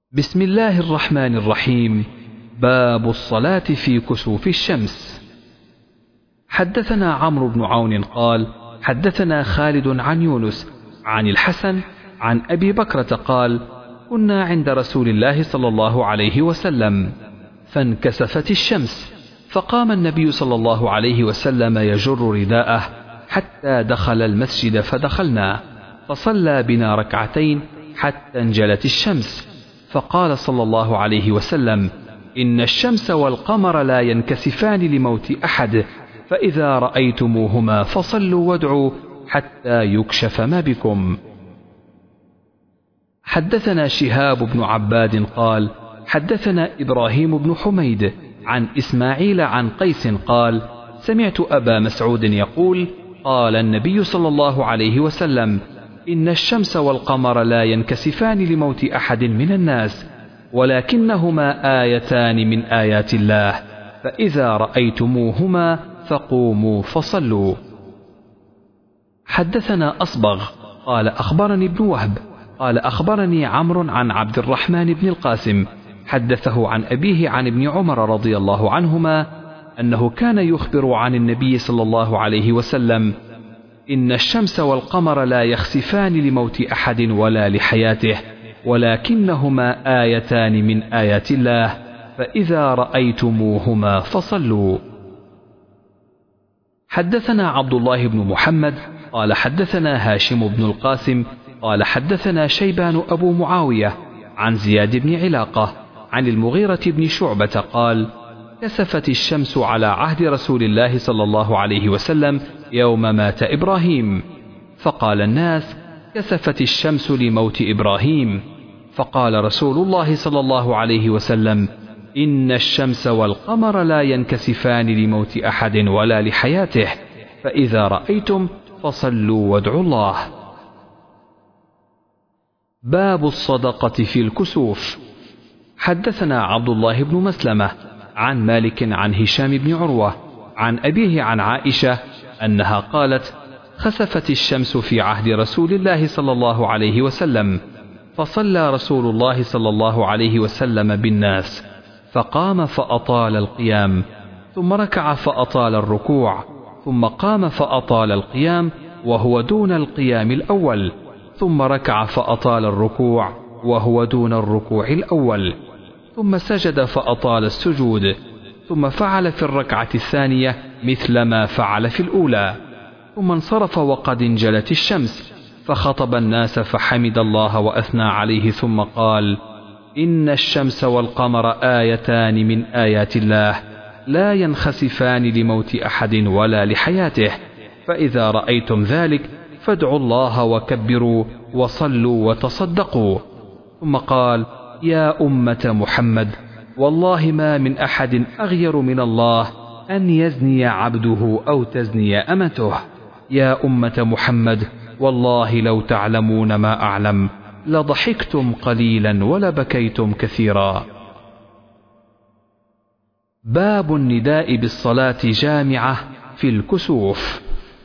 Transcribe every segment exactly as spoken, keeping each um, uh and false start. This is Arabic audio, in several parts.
بسم الله الرحمن الرحيم. باب الصلاة في كسوف الشمس. حدثنا عمرو بن عون قال حدثنا خالد عن يونس عن الحسن عن أبي بكرة قال كنا عند رسول الله صلى الله عليه وسلم فانكسفت الشمس فقام النبي صلى الله عليه وسلم يجر رداءه حتى دخل المسجد فدخلنا فصلى بنا ركعتين حتى انجلت الشمس فقال صلى الله عليه وسلم إن الشمس والقمر لا ينكسفان لموت أحد فإذا رأيتموهما فصلوا وادعوا حتى يكشف ما بكم. حدثنا شهاب بن عباد قال حدثنا إبراهيم بن حميد عن إسماعيل عن قيس قال سمعت أبا مسعود يقول قال النبي صلى الله عليه وسلم إن الشمس والقمر لا ينكسفان لموت أحد من الناس ولكنهما آيتان من آيات الله فإذا رأيتموهما فقوموا فصلوا. حدثنا أصبغ قال أخبرني ابن وهب قال أخبرني عمرو عن عبد الرحمن بن القاسم حدثه عن أبيه عن ابن عمر رضي الله عنهما أنه كان يخبر عن النبي صلى الله عليه وسلم إن الشمس والقمر لا يخسفان لموت أحد ولا لحياته ولكنهما آيتان من آيات الله فإذا رأيتموهما فصلوا. حدثنا عبد الله بن محمد قال حدثنا هاشم بن القاسم قال حدثنا شيبان أبو معاوية عن زياد بن علاقة عن المغيرة بن شعبة قال كسفت الشمس على عهد رسول الله صلى الله عليه وسلم يوم مات إبراهيم فقال الناس كسفت الشمس لموت إبراهيم فقال رسول الله صلى الله عليه وسلم إن الشمس والقمر لا ينكسفان لموت أحد ولا لحياته فإذا رأيتم فصلوا وادعوا الله. باب الصدقة في الكسوف. حدثنا عبد الله بن مسلمة عن مالك عن هشام بن عروة عن أبيه عن عائشة أنها قالت خسفت الشمس في عهد رسول الله صلى الله عليه وسلم فصلى رسول الله صلى الله عليه وسلم بالناس فقام فأطال القيام ثم ركع فأطال الركوع ثم قام فأطال القيام وهو دون القيام الأول ثم ركع فأطال الركوع وهو دون الركوع الأول ثم سجد فأطال السجود ثم فعل في الركعة الثانية مثل ما فعل في الأولى ثم انصرف وقد انجلت الشمس فخطب الناس فحمد الله وأثنى عليه ثم قال إن الشمس والقمر آيتان من آيات الله لا ينخسفان لموت أحد ولا لحياته فإذا رأيتم ذلك فادعوا الله وكبروا وصلوا وتصدقوا. ثم قال يا أمة محمد والله ما من أحد أغير من الله أن يزني عبده أو تزني أمته. يا أمة محمد والله لو تعلمون ما أعلم لضحكتم قليلا ولبكيتم كثيرا. باب النداء بالصلاة جامعة في الكسوف.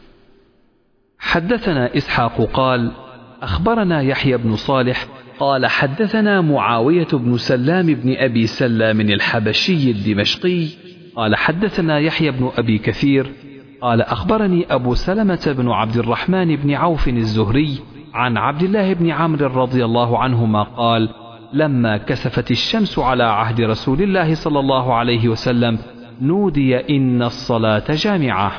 حدثنا إسحاق قال أخبرنا يحيى بن صالح قال حدثنا معاوية بن سلام بن أبي سلام الحبشي الدمشقي قال حدثنا يحيى بن أبي كثير قال أخبرني أبو سلمة بن عبد الرحمن بن عوف الزهري عن عبد الله بن عمرو رضي الله عنهما قال لما كسفت الشمس على عهد رسول الله صلى الله عليه وسلم نودي إن الصلاة جامعة.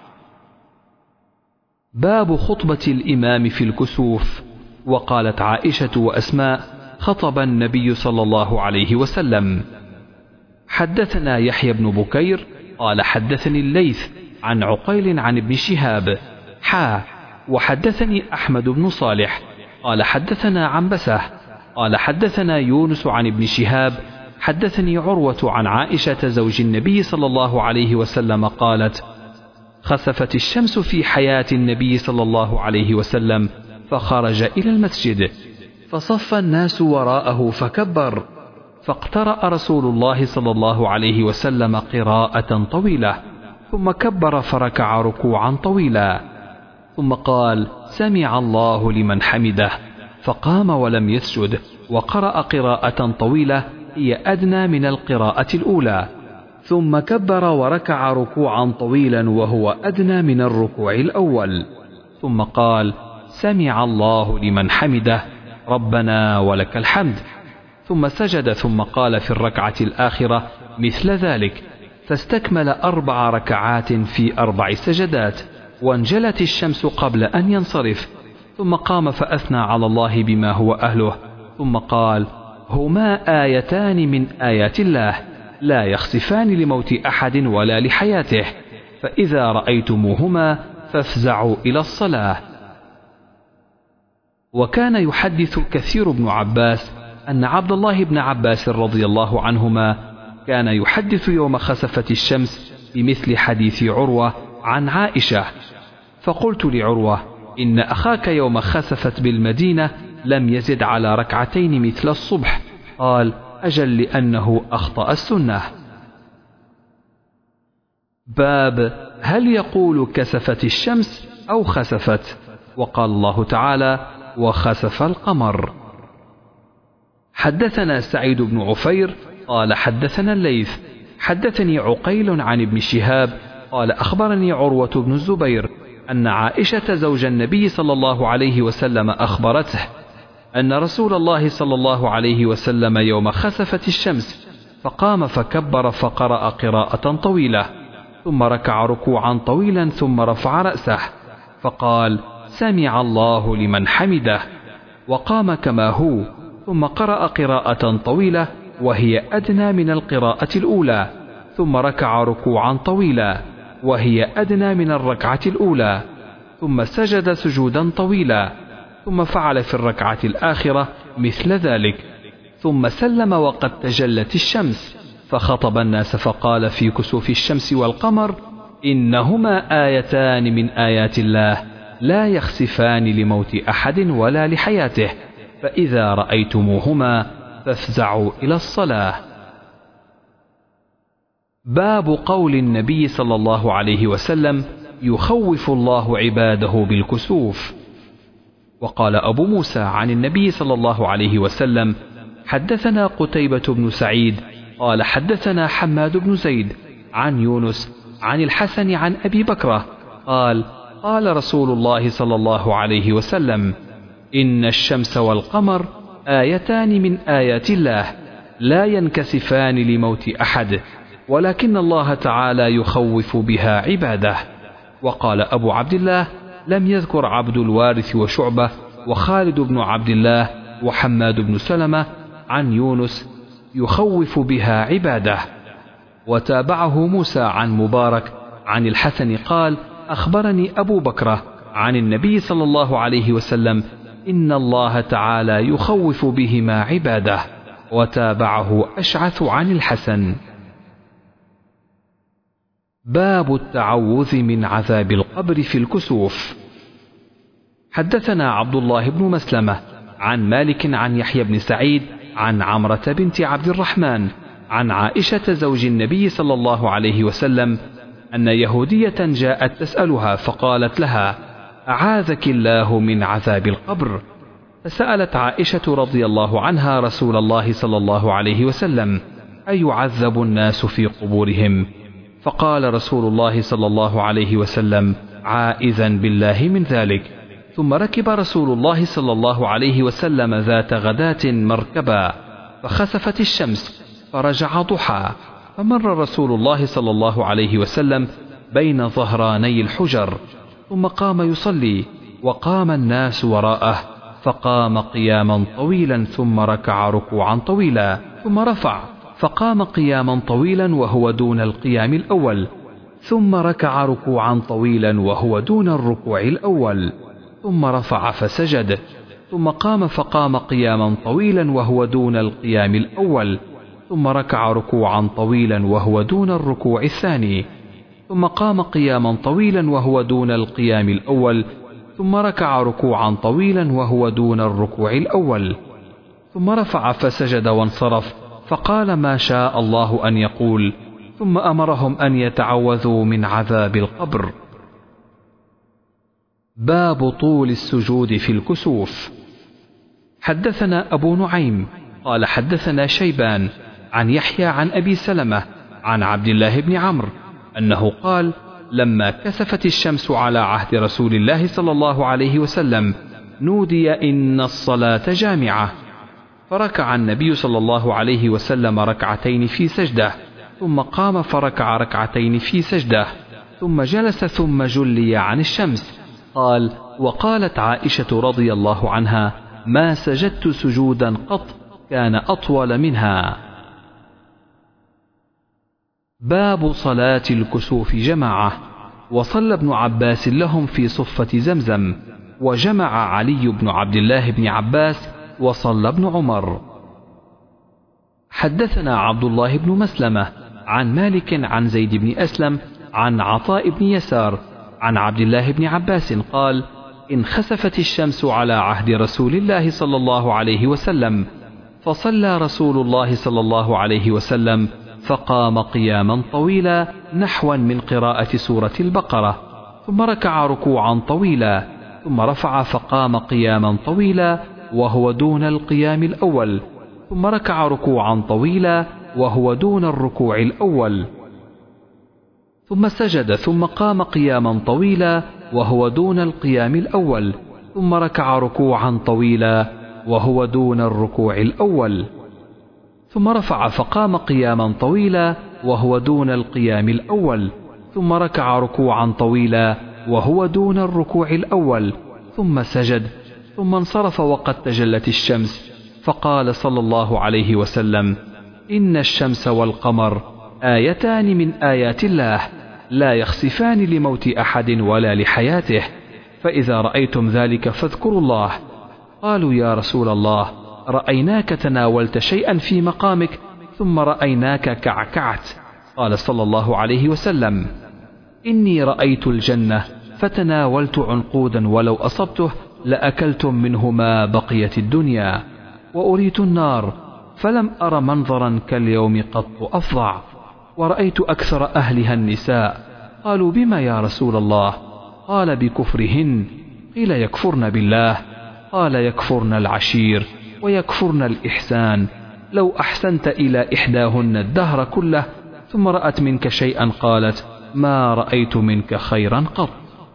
باب خطبة الإمام في الكسوف. وقالت عائشة وأسماء خطب النبي صلى الله عليه وسلم. حدثنا يحيى بن بكير قال حدثني الليث عن عقيل عن ابن شهاب حا وحدثني أحمد بن صالح قال حدثنا عنبسة قال حدثنا يونس عن ابن شهاب حدثني عروة عن عائشة زوج النبي صلى الله عليه وسلم قالت خسفت الشمس في حياة النبي صلى الله عليه وسلم فخرج إلى المسجد فصف الناس وراءه فكبر فاقترأ رسول الله صلى الله عليه وسلم قراءة طويلة ثم كبر فركع ركوعا طويلا ثم قال سمع الله لمن حمده فقام ولم يسجد، وقرأ قراءة طويلة هي أدنى من القراءة الأولى، ثم كبر وركع ركوعا طويلا وهو أدنى من الركوع الأول، ثم قال: سمع الله لمن حمده ربنا ولك الحمد، ثم سجد، ثم قال في الركعة الآخرة مثل ذلك، فاستكمل أربع ركعات في أربع سجدات، وانجلت الشمس قبل أن ينصرف، ثم قام فأثنى على الله بما هو أهله، ثم قال: هما آيتان من آيات الله لا يخسفان لموت أحد ولا لحياته، فإذا رأيتموهما فافزعوا إلى الصلاة. وكان يحدث كثير بن عباس أن عبد الله بن عباس رضي الله عنهما كان يحدث يوم خسفت الشمس بمثل حديث عروة عن عائشة، فقلت لعروة: إن أخاك يوم خسفت بالمدينة لم يزد على ركعتين مثل الصبح. قال: أجل لأنه أخطأ السنة. باب هل يقول كسفت الشمس أو خسفت؟ وقال الله تعالى: وخسف القمر. حدثنا سعيد بن عفير قال حدثنا الليث حدثني عقيل عن ابن شهاب قال أخبرني عروة بن الزبير أن عائشة زوج النبي صلى الله عليه وسلم أخبرته أن رسول الله صلى الله عليه وسلم يوم خسفت الشمس فقام فكبر فقرأ قراءة طويلة، ثم ركع ركوعا طويلا، ثم رفع رأسه فقال: سمع الله لمن حمده، وقام كما هو، ثم قرأ قراءة طويلة وهي أدنى من القراءة الأولى، ثم ركع ركوعا طويلا وهي أدنى من الركعة الأولى، ثم سجد سجودا طويلا، ثم فعل في الركعة الآخرة مثل ذلك، ثم سلم وقد تجلت الشمس، فخطب الناس فقال في كسوف الشمس والقمر: إنهما آيتان من آيات الله لا يخسفان لموت أحد ولا لحياته، فإذا رأيتموهما فافزعوا إلى الصلاة. باب قول النبي صلى الله عليه وسلم: يخوف الله عباده بالكسوف. وقال أبو موسى عن النبي صلى الله عليه وسلم: حدثنا قتيبة بن سعيد قال حدثنا حماد بن زيد عن يونس عن الحسن عن أبي بكرة قال: قال رسول الله صلى الله عليه وسلم: إن الشمس والقمر آيتان من آيات الله لا ينكسفان لموت أحد، ولكن الله تعالى يخوف بها عباده. وقال أبو عبد الله: لم يذكر عبد الوارث وشعبة وخالد بن عبد الله وحماد بن سلمة عن يونس يخوف بها عباده. وتابعه موسى عن مبارك عن الحسن قال: أخبرني أبو بكرة عن النبي صلى الله عليه وسلم: إن الله تعالى يخوف بهما عباده. وتابعه أشعث عن الحسن. باب التعوذ من عذاب القبر في الكسوف. حدثنا عبد الله بن مسلمة عن مالك عن يحيى بن سعيد عن عمرة بنت عبد الرحمن عن عائشة زوج النبي صلى الله عليه وسلم أن يهودية جاءت تسألها فقالت لها: أعاذك الله من عذاب القبر. فسألت عائشة رضي الله عنها رسول الله صلى الله عليه وسلم: أيعذب الناس في قبورهم؟ فقال رسول الله صلى الله عليه وسلم: عائذا بالله من ذلك. ثم ركب رسول الله صلى الله عليه وسلم ذات غداة مركبا، فخسفت الشمس فرجع ضحى، فمر رسول الله صلى الله عليه وسلم بين ظهراني الحجر، ثم قام يصلي، وقام الناس وراءه، فقام قياما طويلا، ثم ركع ركوعا طويلا، ثم رفع فقام قياما طويلا وهو دون القيام الأول، ثم ركع ركوعا طويلا وهو دون الركوع الأول، ثم رفع فسجد، ثم قام فقام قياما طويلا وهو دون القيام الأول، ثم ركع ركوعا طويلا وهو دون الركوع الثاني، ثم قام قياما طويلا وهو دون القيام الأول، ثم ركع ركوعا طويلا وهو دون الركوع الأول، ثم رفع فسجد وانصرف، فقال ما شاء الله أن يقول، ثم أمرهم أن يتعوذوا من عذاب القبر. باب طول السجود في الكسوف. حدثنا أبو نعيم قال حدثنا شيبان عن يحيى عن أبي سلمة عن عبد الله بن عمرو أنه قال لما كسفت الشمس على عهد رسول الله صلى الله عليه وسلم نودي إن الصلاة جامعة، فركع النبي صلى الله عليه وسلم ركعتين في سجدة، ثم قام فركع ركعتين في سجدة، ثم جلس ثم جلي عن الشمس. قال: وقالت عائشة رضي الله عنها: ما سجدت سجودا قط كان أطول منها. باب صلاة الكسوف جماعة. وصلى ابن عباس لهم في صفة زمزم، وجمع علي بن عبد الله بن عباس، وصلى ابن عمر. حدثنا عبد الله بن مسلمة عن مالك عن زيد بن أسلم عن عطاء بن يسار عن عبد الله بن عباس قال: انخسفت الشمس على عهد رسول الله صلى الله عليه وسلم، فصلى رسول الله صلى الله عليه وسلم فقام قياما طويلا نحوا من قراءة سورة البقرة، ثم ركع ركوعا طويلا، ثم رفع فقام قياما طويلا وهو دون القيام الأول، ثم ركع ركوعا طويلا وهو دون الركوع الأول، ثم سجد ثم قام قياما طويلا وهو دون القيام الأول، ثم ركع ركوعا طويلا وهو دون الركوع الأول، ثم رفع فقام قياما طويلا وهو دون القيام الأول، ثم ركع ركوعا طويلا وهو دون الركوع الأول، ثم سجد، ثم انصرف وقد تجلت الشمس، فقال صلى الله عليه وسلم: إن الشمس والقمر آيتان من آيات الله لا يخسفان لموت أحد ولا لحياته، فإذا رأيتم ذلك فاذكروا الله. قالوا: يا رسول الله، رأيناك تناولت شيئا في مقامك ثم رأيناك كعكعت. قال صلى الله عليه وسلم: إني رأيت الجنة فتناولت عنقودا ولو أصبته لأكلتم منه ما بقيت الدنيا، وأريت النار فلم أر منظرا كاليوم قط أفظع، ورأيت أكثر أهلها النساء. قالوا: بما يا رسول الله؟ قال: بكفرهن. قيل: يكفرن بالله؟ قال: يكفرن العشير ويكفرن الإحسان. لو أحسنت إلى إحداهن الدهر كله ثم رأت منك شيئا قالت: ما رأيت منك خيرا قط.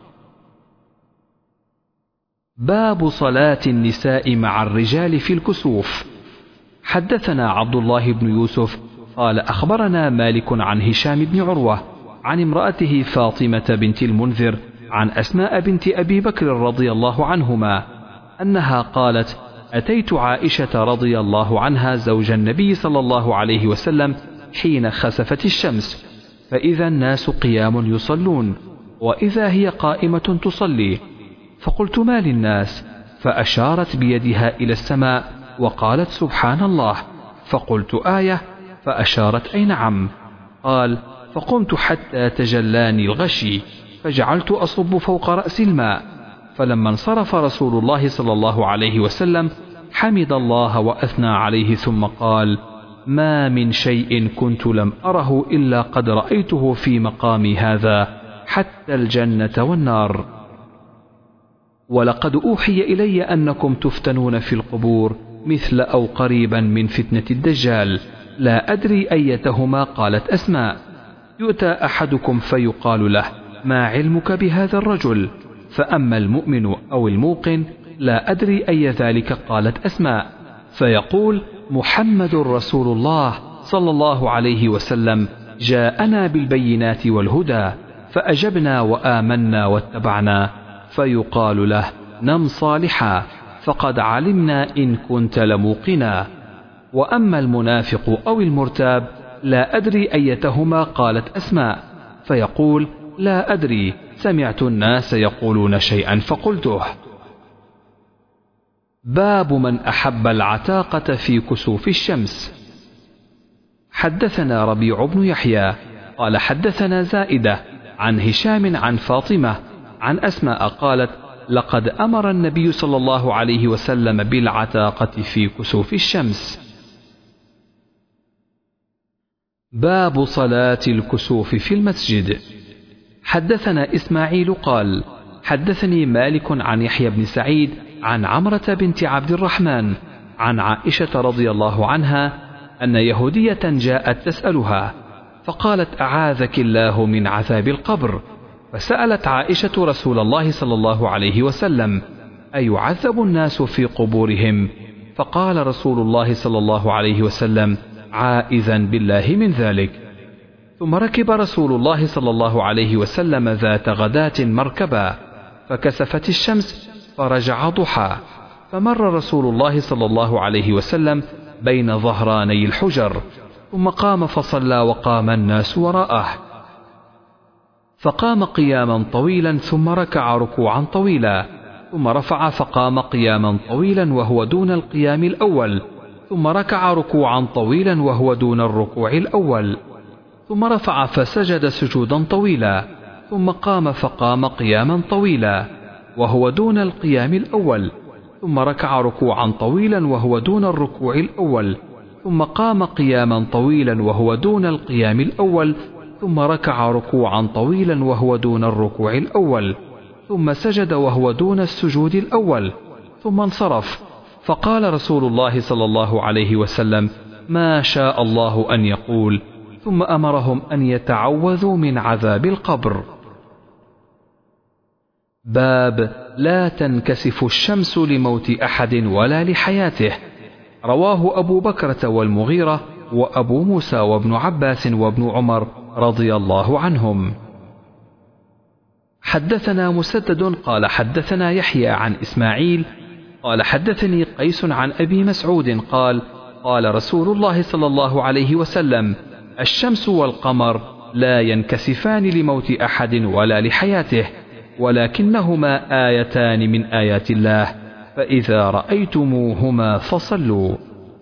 باب صلاة النساء مع الرجال في الكسوف. حدثنا عبد الله بن يوسف قال أخبرنا مالك عن هشام بن عروة عن امرأته فاطمة بنت المنذر عن أسماء بنت أبي بكر رضي الله عنهما أنها قالت: أتيت عائشة رضي الله عنها زوج النبي صلى الله عليه وسلم حين خسفت الشمس، فإذا الناس قيام يصلون، وإذا هي قائمة تصلي، فقلت: ما للناس؟ فأشارت بيدها إلى السماء وقالت: سبحان الله. فقلت: آية؟ فأشارت: أي نعم. قال: فقمت حتى تجلاني الغشي، فجعلت أصب فوق رأس الماء، فلما انصرف رسول الله صلى الله عليه وسلم حمد الله وأثنى عليه، ثم قال: ما من شيء كنت لم أره إلا قد رأيته في مقامي هذا، حتى الجنة والنار. ولقد أوحي إلي أنكم تفتنون في القبور مثل أو قريبا من فتنة الدجال، لا أدري أيتهما. قالت أسماء: يؤتى أحدكم فيقال له: ما علمك بهذا الرجل؟ فأما المؤمن أو الموقن لا أدري أي ذلك. قالت أسماء: فيقول: محمد رسول الله صلى الله عليه وسلم جاءنا بالبينات والهدى، فأجبنا وآمنا واتبعنا. فيقال له: نم صالحا، فقد علمنا إن كنت لموقنا. وأما المنافق أو المرتاب لا أدري أيتهما. قالت أسماء: فيقول: لا أدري، سمعت الناس يقولون شيئا فقلته. باب من أحب العتاقة في كسوف الشمس. حدثنا ربيع بن يحيى قال حدثنا زائدة عن هشام عن فاطمة عن أسماء قالت: لقد أمر النبي صلى الله عليه وسلم بالعتاقة في كسوف الشمس. باب صلاة الكسوف في المسجد. حدثنا إسماعيل قال حدثني مالك عن يحيى بن سعيد عن عمرة بنت عبد الرحمن عن عائشة رضي الله عنها أن يهودية جاءت تسألها فقالت أعاذك الله من عذاب القبر، فسألت عائشة رسول الله صلى الله عليه وسلم أيعذب الناس في قبورهم؟ فقال رسول الله صلى الله عليه وسلم عائذا بالله من ذلك. ثم ركب رسول الله صلى الله عليه وسلم ذات غداة مركبا فكسفت الشمس فرجع ضحى، فمر رسول الله صلى الله عليه وسلم بين ظهراني الحجر ثم قام فصلى وقام الناس وراءه، فقام قياما طويلا ثم ركع ركوعا طويلا ثم رفع فقام قياما طويلا وهو دون القيام الأول ثم ركع ركوعا طويلا وهو دون الركوع الأول ثم رفع فسجد سجودا طويلا ثم قام فقام قياما طويلا وهو دون القيام الأول ثم ركع ركوعا طويلا وهو دون الركوع الأول ثم قام قياما طويلا وهو دون القيام الأول ثم ركع ركوعا طويلا وهو دون الركوع الأول ثم سجد وهو دون السجود الأول ثم انصرف، فقال رسول الله صلى الله عليه وسلم ما شاء الله أن يقول، ثم أمرهم أن يتعوذوا من عذاب القبر. باب لا تنكسف الشمس لموت أحد ولا لحياته. رواه أبو بكرة والمغيرة وأبو موسى وابن عباس وابن عمر رضي الله عنهم. حدثنا مسدد قال حدثنا يحيى عن إسماعيل قال حدثني قيس عن أبي مسعود قال قال رسول الله صلى الله عليه وسلم الشمس والقمر لا ينكسفان لموت أحد ولا لحياته، ولكنهما آيتان من آيات الله، فإذا رأيتموهما فصلوا.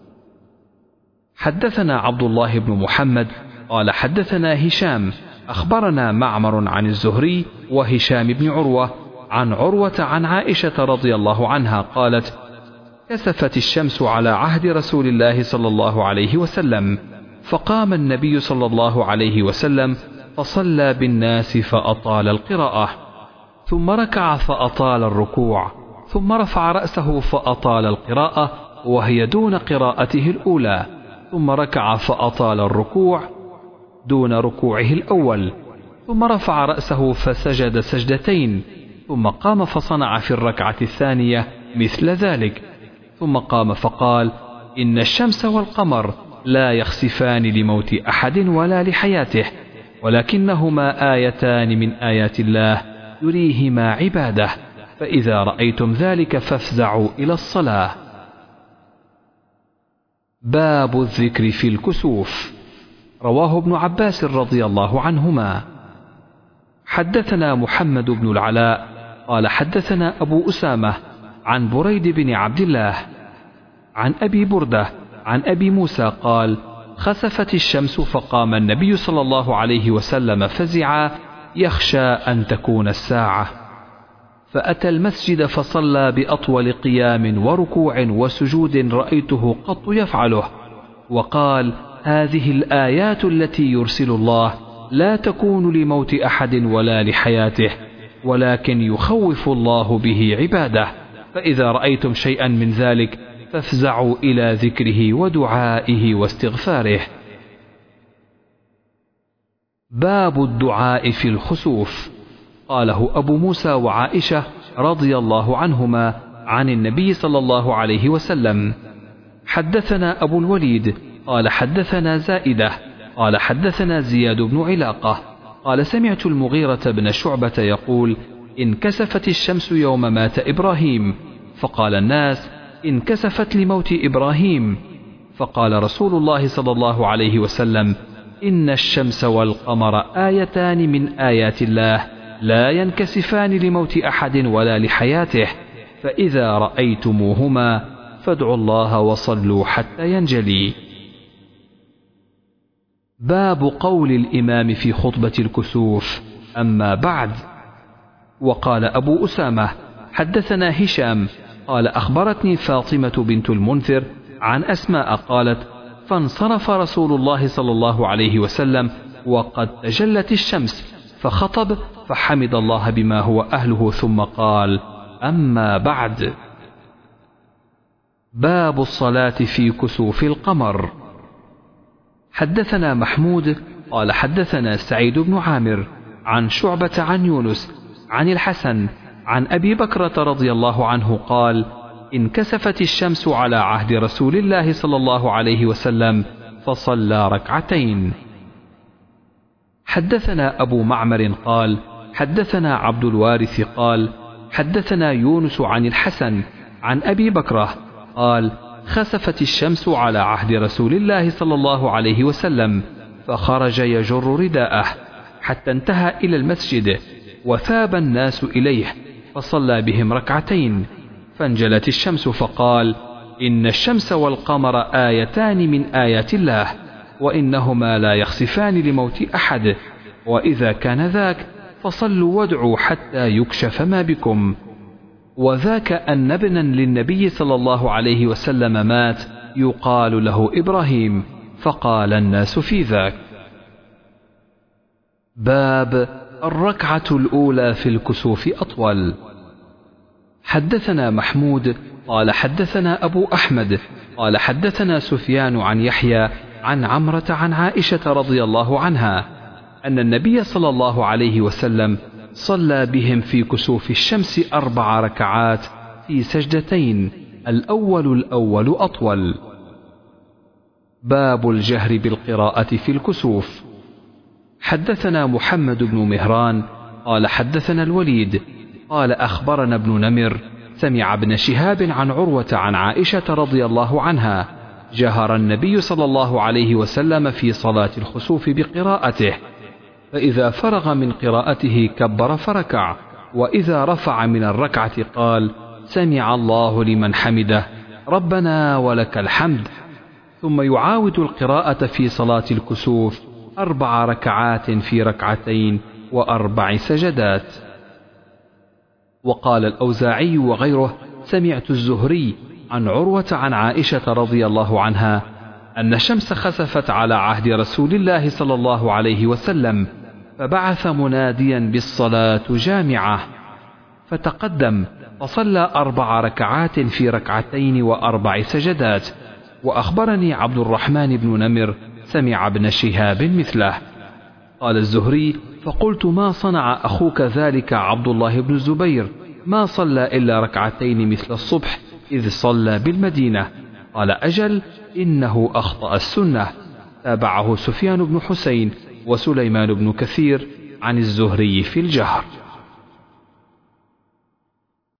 حدثنا عبد الله بن محمد قال حدثنا هشام أخبرنا معمر عن الزهري وهشام بن عروة عن عروة عن عائشة رضي الله عنها قالت كسفت الشمس على عهد رسول الله صلى الله عليه وسلم، فقام النبي صلى الله عليه وسلم فصلى بالناس فأطال القراءة ثم ركع فأطال الركوع ثم رفع رأسه فأطال القراءة وهي دون قراءته الأولى ثم ركع فأطال الركوع دون ركوعه الأول ثم رفع رأسه فسجد سجدتين ثم قام فصنع في الركعة الثانية مثل ذلك ثم قام فقال إن الشمس والقمر لا يخسفان لموت أحد ولا لحياته، ولكنهما آيتان من آيات الله يريهما عباده، فإذا رأيتم ذلك فافزعوا إلى الصلاة. باب الذكر في الكسوف. رواه ابن عباس رضي الله عنهما. حدثنا محمد بن العلاء قال حدثنا أبو أسامة عن بريد بن عبد الله عن أبي بردة عن أبي موسى قال خسفت الشمس فقام النبي صلى الله عليه وسلم فزعا يخشى أن تكون الساعة، فأتى المسجد فصلى بأطول قيام وركوع وسجود رأيته قط يفعله، وقال هذه الآيات التي يرسل الله لا تكون لموت أحد ولا لحياته، ولكن يخوف الله به عباده، فإذا رأيتم شيئا من ذلك فافزعوا إلى ذكره ودعائه واستغفاره. باب الدعاء في الخسوف. قاله أبو موسى وعائشة رضي الله عنهما عن النبي صلى الله عليه وسلم. حدثنا أبو الوليد قال حدثنا زائدة قال حدثنا زياد بن علاقة قال سمعت المغيرة بن شعبة يقول انكسفت الشمس يوم مات إبراهيم، فقال الناس انكسفت لموت إبراهيم، فقال رسول الله صلى الله عليه وسلم إن الشمس والقمر آيتان من آيات الله لا ينكسفان لموت أحد ولا لحياته، فإذا رأيتموهما فادعوا الله وصلوا حتى ينجلي. باب قول الإمام في خطبة الكسوف. أما بعد. وقال أبو أسامة حدثنا هشام قال أخبرتني فاطمة بنت المنذر عن أسماء قالت فانصرف رسول الله صلى الله عليه وسلم وقد تجلت الشمس فخطب فحمد الله بما هو أهله ثم قال أما بعد. باب الصلاة في كسوف القمر. حدثنا محمود قال حدثنا سعيد بن عامر عن شعبة عن يونس عن الحسن عن أبي بكرة رضي الله عنه قال: انكسفت الشمس على عهد رسول الله صلى الله عليه وسلم فصلى ركعتين. حدثنا أبو معمر قال حدثنا عبد الوارث قال حدثنا يونس عن الحسن عن أبي بكرة قال: خسفت الشمس على عهد رسول الله صلى الله عليه وسلم فخرج يجر رداءه حتى انتهى إلى المسجد وثاب الناس إليه فصلى بهم ركعتين، فانجلت الشمس فقال: إن الشمس والقمر آيتان من آيات الله وإنهما لا يخسفان لموت أحد، وإذا كان ذاك فصلوا وادعوا حتى يكشف ما بكم. وذاك أن ابنا للنبي صلى الله عليه وسلم مات يقال له إبراهيم، فقال الناس في ذاك. باب الركعة الأولى في الكسوف أطول. حدثنا محمود قال حدثنا أبو أحمد قال حدثنا سفيان عن يحيى عن عمرة عن عائشة رضي الله عنها أن النبي صلى الله عليه وسلم صلى بهم في كسوف الشمس أربع ركعات في سجدتين، الأول الأول أطول. باب الجهر بالقراءة في الكسوف. حدثنا محمد بن مهران قال حدثنا الوليد قال أخبرنا ابن نمر سمع ابن شهاب عن عروة عن عائشة رضي الله عنها: جهر النبي صلى الله عليه وسلم في صلاة الخسوف بقراءته، فإذا فرغ من قراءته كبر فركع، وإذا رفع من الركعة قال: سمع الله لمن حمده ربنا ولك الحمد، ثم يعاود القراءة في صلاة الكسوف أربع ركعات في ركعتين وأربع سجدات. وقال الأوزاعي وغيره: سمعت الزهري عن عروة عن عائشة رضي الله عنها أن الشمس خسفت على عهد رسول الله صلى الله عليه وسلم، فبعث مناديا بالصلاة جامعة، فتقدم فصلى أربع ركعات في ركعتين وأربع سجدات. وأخبرني عبد الرحمن بن نمر سمع ابن شهاب مثله. قال الزهري: فقلت: ما صنع أخوك ذلك عبد الله بن الزبير؟ ما صلى إلا ركعتين مثل الصبح إذ صلى بالمدينة. قال: أجل، إنه أخطأ السنة. تابعه سفيان بن حسين وسليمان بن كثير عن الزهري في الجهر.